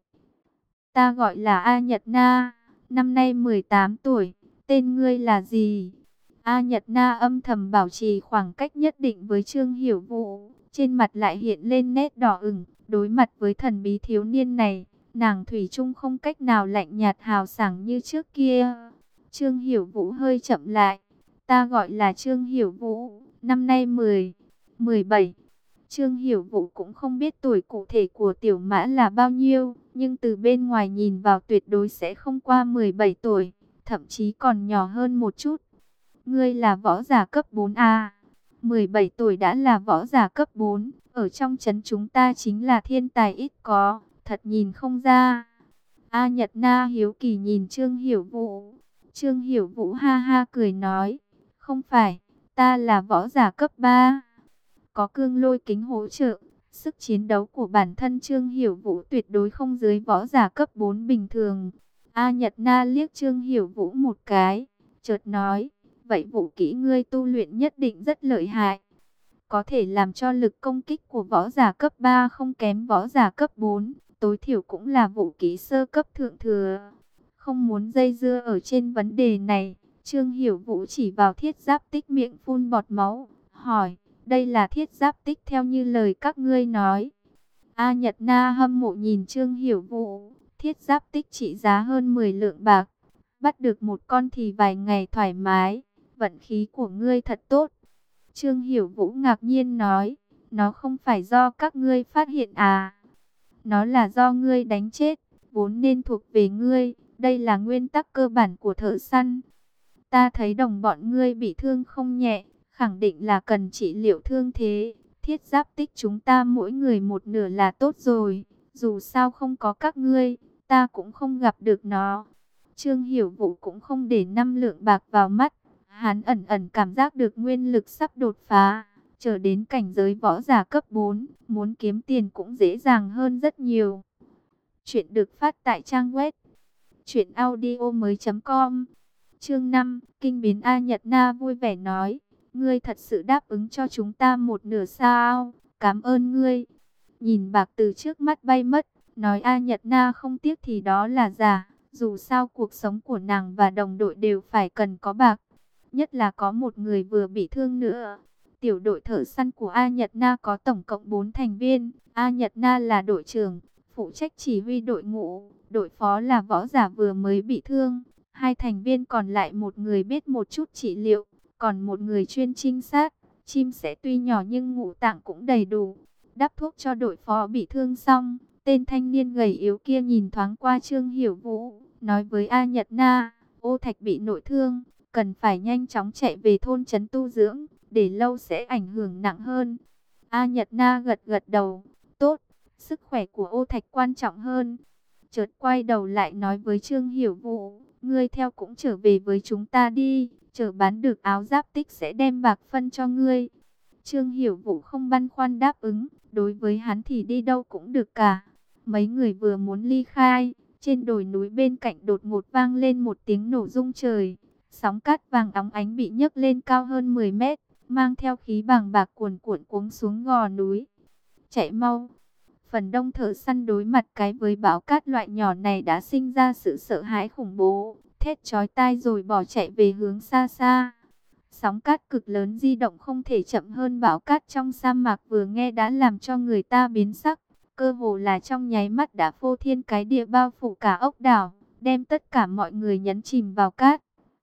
Ta gọi là A Nhật Na, năm nay mười tám tuổi, tên ngươi là gì? A Nhật Na âm thầm bảo trì khoảng cách nhất định với Trương Hiểu Vũ, trên mặt lại hiện lên nét đỏ ửng. Đối mặt với thần bí thiếu niên này, nàng thủy chung không cách nào lạnh nhạt hào sảng như trước kia. Trương Hiểu Vũ hơi chậm lại. Ta gọi là Trương Hiểu Vũ, năm nay mười, mười bảy. Trương Hiểu Vũ cũng không biết tuổi cụ thể của Tiểu Mã là bao nhiêu, nhưng từ bên ngoài nhìn vào tuyệt đối sẽ không qua mười bảy tuổi, thậm chí còn nhỏ hơn một chút. Ngươi là võ giả cấp bốn à? mười bảy tuổi đã là võ giả cấp bốn, ở trong trấn chúng ta chính là thiên tài ít có, thật nhìn không ra. A Nhật Na hiếu kỳ nhìn Trương Hiểu Vũ. Trương Hiểu Vũ ha ha cười nói, không phải, ta là võ giả cấp ba. Có cương lôi kính hỗ trợ, sức chiến đấu của bản thân Trương Hiểu Vũ tuyệt đối không dưới võ giả cấp bốn bình thường. A Nhật Na liếc Trương Hiểu Vũ một cái, chợt nói, vậy vũ kỹ ngươi tu luyện nhất định rất lợi hại. Có thể làm cho lực công kích của võ giả cấp ba không kém võ giả cấp bốn, tối thiểu cũng là vũ kỹ sơ cấp thượng thừa. Không muốn dây dưa ở trên vấn đề này, Trương Hiểu Vũ chỉ vào thiết giáp tích miệng phun bọt máu, hỏi, đây là thiết giáp tích theo như lời các ngươi nói. A Nhật Na hâm mộ nhìn Trương Hiểu Vũ, thiết giáp tích trị giá hơn mười lượng bạc. Bắt được một con thì vài ngày thoải mái. Vận khí của ngươi thật tốt. Trương Hiểu Vũ ngạc nhiên nói. Nó không phải do các ngươi phát hiện à? Nó là do ngươi đánh chết, vốn nên thuộc về ngươi. Đây là nguyên tắc cơ bản của thợ săn. Ta thấy đồng bọn ngươi bị thương không nhẹ, khẳng định là cần trị liệu thương thế. Thiết giáp tích chúng ta mỗi người một nửa là tốt rồi. Dù sao không có các ngươi, ta cũng không gặp được nó. Trương Hiểu Vũ cũng không để năm lượng bạc vào mắt. Hắn ẩn ẩn cảm giác được nguyên lực sắp đột phá. Trở đến cảnh giới võ giả cấp bốn, muốn kiếm tiền cũng dễ dàng hơn rất nhiều. Chuyện được phát tại trang web truyện audio mới chấm com. Chương năm, Kinh biến A Nhật Na vui vẻ nói, ngươi thật sự đáp ứng cho chúng ta một nửa sao? Cảm ơn ngươi. Nhìn bạc từ trước mắt bay mất, nói A Nhật Na không tiếc thì đó là giả. Dù sao cuộc sống của nàng và đồng đội đều phải cần có bạc. Nhất là có một người vừa bị thương nữa. Tiểu đội thợ săn của A Nhật Na có tổng cộng bốn thành viên. A Nhật Na là đội trưởng, phụ trách chỉ huy đội ngũ. Đội phó là võ giả vừa mới bị thương. Hai thành viên còn lại một người biết một chút trị liệu, còn một người chuyên trinh sát. Chim sẻ tuy nhỏ nhưng ngũ tạng cũng đầy đủ. Đắp thuốc cho đội phó bị thương xong, tên thanh niên gầy yếu kia nhìn thoáng qua Trương Hiểu Vũ, nói với A Nhật Na, Ô Thạch bị nội thương, cần phải nhanh chóng chạy về thôn trấn tu dưỡng, để lâu sẽ ảnh hưởng nặng hơn. A Nhật Na gật gật đầu, tốt, sức khỏe của Ô Thạch quan trọng hơn. Chợt quay đầu lại nói với Trương Hiểu Vũ, ngươi theo cũng trở về với chúng ta đi, chờ bán được áo giáp tích sẽ đem bạc phân cho ngươi. Trương Hiểu Vũ không băn khoăn đáp ứng, đối với hắn thì đi đâu cũng được cả. Mấy người vừa muốn ly khai, trên đồi núi bên cạnh đột ngột vang lên một tiếng nổ rung trời. Sóng cát vàng óng ánh bị nhấc lên cao hơn mười mét, mang theo khí bàng bạc cuồn cuộn cuống xuống gò núi. Chạy mau! Phần đông thợ săn đối mặt cái với bão cát loại nhỏ này đã sinh ra sự sợ hãi khủng bố, thét chói tai rồi bỏ chạy về hướng xa xa. Sóng cát cực lớn di động không thể chậm hơn bão cát trong sa mạc, vừa nghe đã làm cho người ta biến sắc. Cơ hồ là trong nháy mắt đã phô thiên cái địa bao phủ cả ốc đảo, đem tất cả mọi người nhấn chìm vào cát.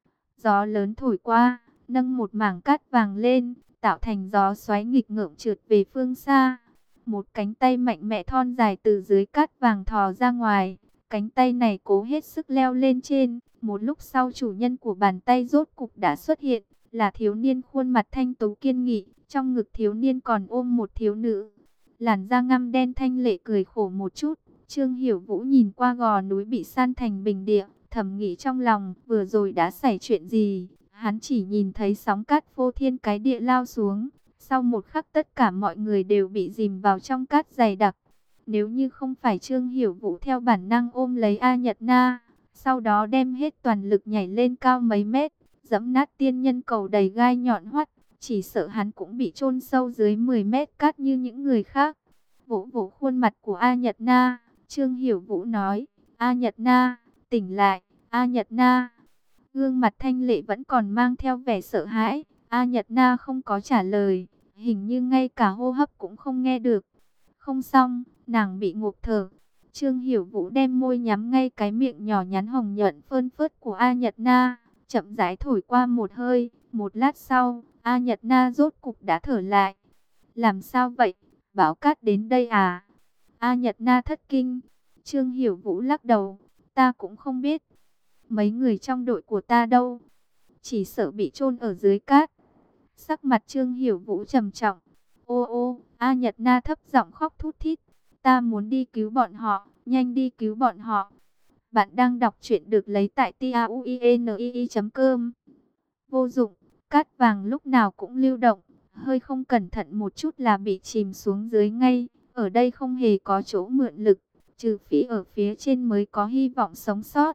Gió lớn thổi qua, nâng một mảng cát vàng lên, tạo thành gió xoáy nghịch ngợm trượt về phương xa. Một cánh tay mạnh mẽ thon dài từ dưới cát vàng thò ra ngoài. Cánh tay này cố hết sức leo lên trên. Một lúc sau chủ nhân của bàn tay rốt cục đã xuất hiện. Là thiếu niên khuôn mặt thanh tú kiên nghị. Trong ngực thiếu niên còn ôm một thiếu nữ. Làn da ngăm đen thanh lệ cười khổ một chút. Trương Hiểu Vũ nhìn qua gò núi bị san thành bình địa, thầm nghĩ trong lòng vừa rồi đã xảy chuyện gì. Hắn chỉ nhìn thấy sóng cát phô thiên cái địa lao xuống. Sau một khắc tất cả mọi người đều bị dìm vào trong cát dày đặc. Nếu như không phải Trương Hiểu Vũ theo bản năng ôm lấy A Nhật Na, sau đó đem hết toàn lực nhảy lên cao mấy mét, giẫm nát tiên nhân cầu đầy gai nhọn hoắt, chỉ sợ hắn cũng bị chôn sâu dưới mười mét cát như những người khác. Vỗ vỗ khuôn mặt của A Nhật Na, Trương Hiểu Vũ nói, A Nhật Na, tỉnh lại, A Nhật Na. Gương mặt thanh lệ vẫn còn mang theo vẻ sợ hãi, A Nhật Na không có trả lời. Hình như ngay cả hô hấp cũng không nghe được. Không xong, nàng bị ngộp thở. Trương Hiểu Vũ đem môi nhắm ngay cái miệng nhỏ nhắn hồng nhuận phơn phớt của A Nhật Na, chậm rãi thổi qua một hơi. Một lát sau, A Nhật Na rốt cục đã thở lại. Làm sao vậy? Bão cát đến đây à? A Nhật Na thất kinh. Trương Hiểu Vũ lắc đầu. Ta cũng không biết. Mấy người trong đội của ta đâu? Chỉ sợ bị chôn ở dưới cát. Sắc mặt Trương Hiểu Vũ trầm trọng. Ô ô, A Nhật Na thấp giọng khóc thút thít. Ta muốn đi cứu bọn họ, nhanh đi cứu bọn họ. Bạn đang đọc truyện được lấy tại tauinii chấm com. Vô dụng, cát vàng lúc nào cũng lưu động. Hơi không cẩn thận một chút là bị chìm xuống dưới ngay. Ở đây không hề có chỗ mượn lực, trừ phi ở phía trên mới có hy vọng sống sót.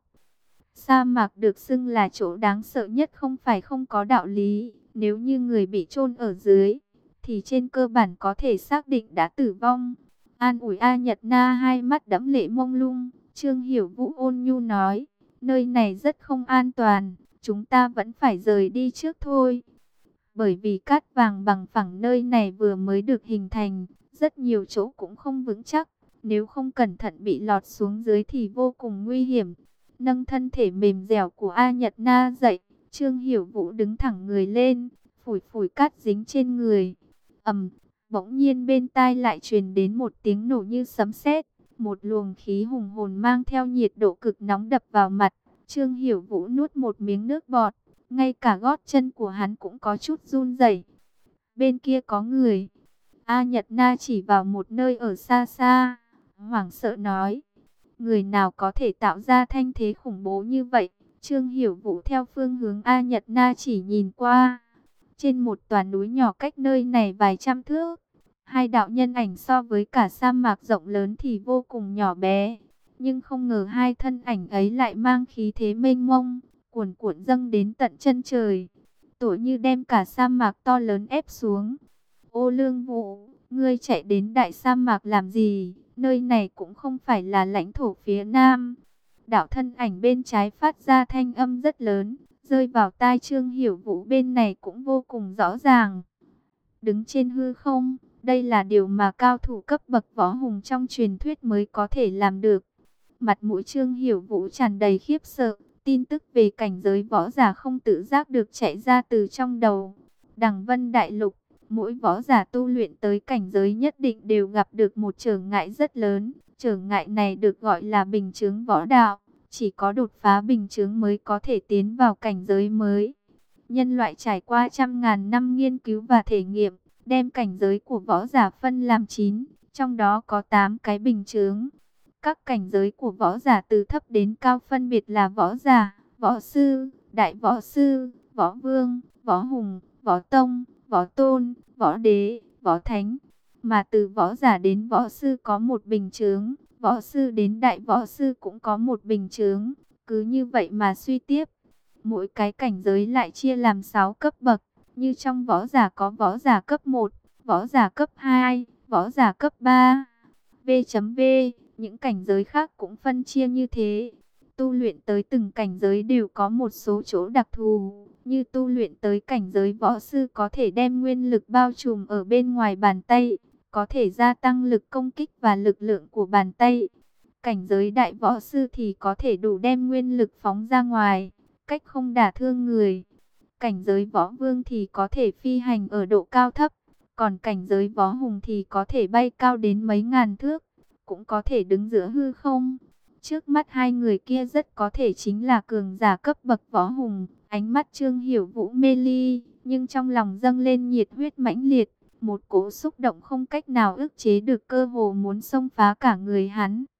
Sa mạc được xưng là chỗ đáng sợ nhất không phải không có đạo lý. Nếu như người bị chôn ở dưới, thì trên cơ bản có thể xác định đã tử vong. An ủi A Nhật Na hai mắt đẫm lệ mông lung, Trương Hiểu Vũ ôn nhu nói, nơi này rất không an toàn, chúng ta vẫn phải rời đi trước thôi. Bởi vì cát vàng bằng phẳng nơi này vừa mới được hình thành, rất nhiều chỗ cũng không vững chắc. nếu không cẩn thận bị lọt xuống dưới thì vô cùng nguy hiểm. Nâng thân thể mềm dẻo của A Nhật Na dậy, Trương Hiểu Vũ đứng thẳng người lên, phủi phủi cát dính trên người. Ầm, bỗng nhiên bên tai lại truyền đến một tiếng nổ như sấm sét, một luồng khí hùng hồn mang theo nhiệt độ cực nóng đập vào mặt. Trương Hiểu Vũ nuốt một miếng nước bọt, ngay cả gót chân của hắn cũng có chút run rẩy. Bên kia có người. A Nhật Na chỉ vào một nơi ở xa xa, hoảng sợ nói. Người nào có thể tạo ra thanh thế khủng bố như vậy? Trương Hiểu Vũ theo phương hướng A Nhật Na chỉ nhìn qua. Trên một tòa núi nhỏ cách nơi này vài trăm thước, hai đạo nhân ảnh so với cả sa mạc rộng lớn thì vô cùng nhỏ bé. Nhưng không ngờ hai thân ảnh ấy lại mang khí thế mênh mông, cuồn cuộn dâng đến tận chân trời. Tựa như đem cả sa mạc to lớn ép xuống. Ô Lương Vũ, ngươi chạy đến đại sa mạc làm gì? Nơi này cũng không phải là lãnh thổ phía Nam. Đạo thân ảnh bên trái phát ra thanh âm rất lớn, rơi vào tai Trương Hiểu Vũ bên này cũng vô cùng rõ ràng. Đứng trên hư không, đây là điều mà cao thủ cấp bậc võ hùng trong truyền thuyết mới có thể làm được. Mặt mũi Trương Hiểu Vũ tràn đầy khiếp sợ, tin tức về cảnh giới võ giả không tự giác được chạy ra từ trong đầu. Đằng Vân Đại Lục, mỗi võ giả tu luyện tới cảnh giới nhất định đều gặp được một trở ngại rất lớn. Trở ngại này được gọi là bình chướng võ đạo. Chỉ có đột phá bình chướng mới có thể tiến vào cảnh giới mới. Nhân loại trải qua trăm ngàn năm nghiên cứu và thể nghiệm, đem cảnh giới của võ giả phân làm chín, trong đó có tám cái bình chướng. Các cảnh giới của võ giả từ thấp đến cao phân biệt là võ giả, võ sư, đại võ sư, võ vương, võ hùng, võ tông, võ tôn, võ đế, võ thánh. Mà từ võ giả đến võ sư có một bình chướng, võ sư đến đại võ sư cũng có một bình chướng. Cứ như vậy mà suy tiếp. Mỗi cái cảnh giới lại chia làm sáu cấp bậc. Như trong võ giả có võ giả cấp một, võ giả cấp hai, võ giả cấp ba. V.V. Những cảnh giới khác cũng phân chia như thế. Tu luyện tới từng cảnh giới đều có một số chỗ đặc thù. Như tu luyện tới cảnh giới võ sư có thể đem nguyên lực bao trùm ở bên ngoài bàn tay, có thể gia tăng lực công kích và lực lượng của bàn tay. Cảnh giới đại võ sư thì có thể đủ đem nguyên lực phóng ra ngoài, cách không đả thương người. Cảnh giới võ vương thì có thể phi hành ở độ cao thấp, còn cảnh giới võ hùng thì có thể bay cao đến mấy ngàn thước, cũng có thể đứng giữa hư không. Trước mắt hai người kia rất có thể chính là cường giả cấp bậc võ hùng. Ánh mắt Trương Hiểu Vũ mê ly, nhưng trong lòng dâng lên nhiệt huyết mãnh liệt, một cỗ xúc động không cách nào ức chế được, cơ hồ muốn xông phá cả người hắn.